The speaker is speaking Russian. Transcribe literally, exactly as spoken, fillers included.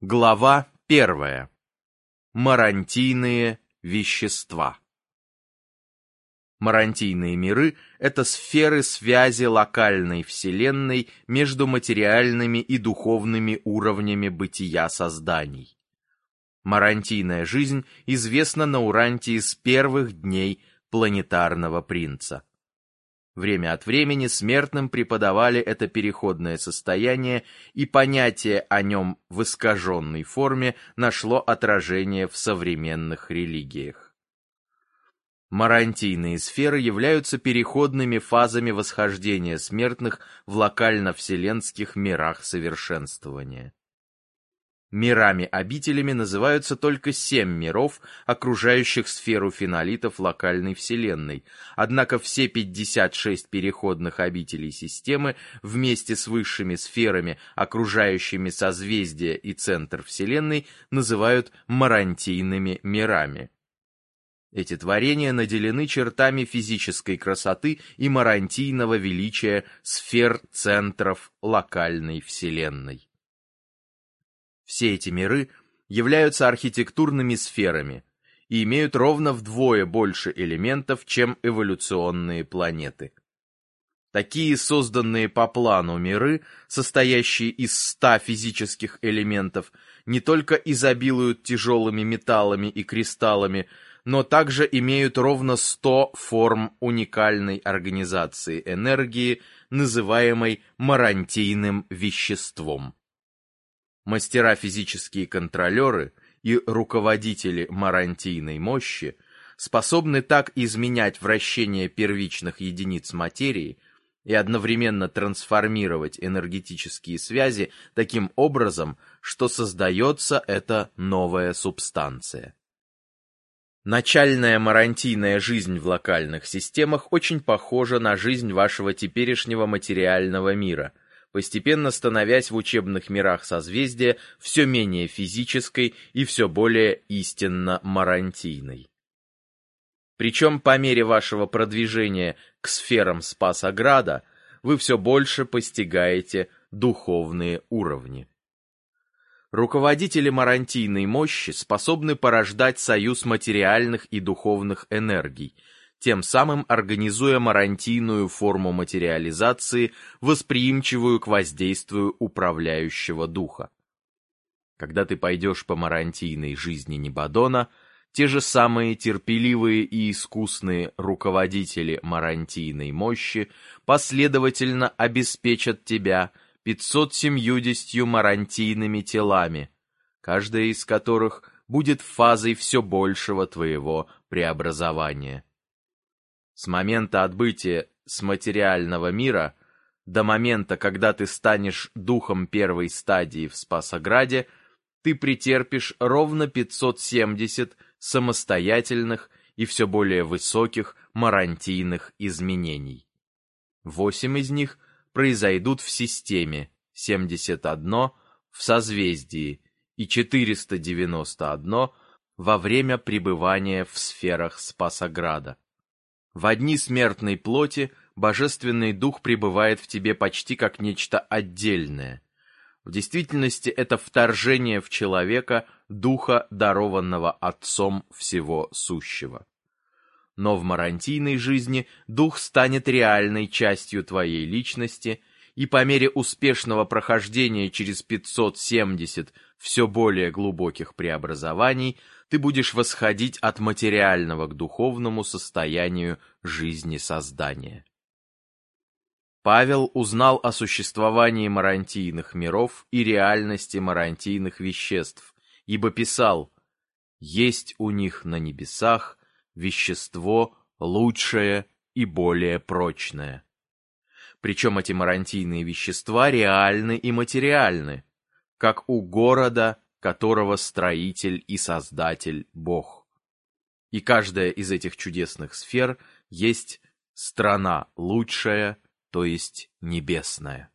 Глава первая. Марантийные вещества. Марантийные миры — это сферы связи локальной Вселенной между материальными и духовными уровнями бытия созданий. Марантийная жизнь известна на Урантии с первых дней планетарного принца. Время от времени смертным преподавали это переходное состояние, и понятие о нем в искаженной форме нашло отражение в современных религиях. Марантийные сферы являются переходными фазами восхождения смертных в локально-вселенских мирах совершенствования. Мирами-обителями называются только семь миров, окружающих сферу фенолитов локальной Вселенной, однако все пятьдесят шесть переходных обителей системы вместе с высшими сферами, окружающими созвездия и центр Вселенной, называют марантийными мирами. Эти творения наделены чертами физической красоты и марантийного величия сфер центров локальной Вселенной. Все эти миры являются архитектурными сферами и имеют ровно вдвое больше элементов, чем эволюционные планеты. Такие созданные по плану миры, состоящие из ста физических элементов, не только изобилуют тяжелыми металлами и кристаллами, но также имеют ровно сто форм уникальной организации энергии, называемой марантийным веществом. Мастера-физические контролеры и руководители марантийной мощи способны так изменять вращение первичных единиц материи и одновременно трансформировать энергетические связи таким образом, что создается эта новая субстанция. Начальная марантийная жизнь в локальных системах очень похожа на жизнь вашего теперешнего материального мира, постепенно становясь в учебных мирах созвездия все менее физической и все более истинно марантийной. Причем по мере вашего продвижения к сферам Спасограда вы все больше постигаете духовные уровни. Руководители марантийной мощи способны порождать союз материальных и духовных энергий, тем самым организуя марантийную форму материализации, восприимчивую к воздействию управляющего духа. Когда ты пойдешь по марантийной жизни Небадона, те же самые терпеливые и искусные руководители марантийной мощи последовательно обеспечат тебя пятьсот семьюдесятью марантийными телами, каждая из которых будет фазой все большего твоего преобразования. С момента отбытия с материального мира до момента, когда ты станешь духом первой стадии в Спасограде, ты претерпишь ровно пятьсот семьдесят самостоятельных и все более высоких марантийных изменений. Восемь из них произойдут в системе, семьдесят одно в созвездии и четыреста девяносто одно во время пребывания в сферах Спасограда. В одни смертной плоти Божественный Дух пребывает в тебе почти как нечто отдельное. В действительности это вторжение в человека Духа, дарованного Отцом всего сущего. Но в марантийной жизни Дух станет реальной частью твоей личности, и по мере успешного прохождения через пятьсот семьдесят все более глубоких преобразований ты будешь восходить от материального к духовному состоянию жизни создания. Павел узнал о существовании марантийных миров и реальности марантийных веществ, ибо писал: «Есть у них на небесах вещество лучшее и более прочное». Причем эти марантийные вещества реальны и материальны, как у города, которого строитель и создатель Бог. И каждая из этих чудесных сфер есть страна лучшая, то есть небесная.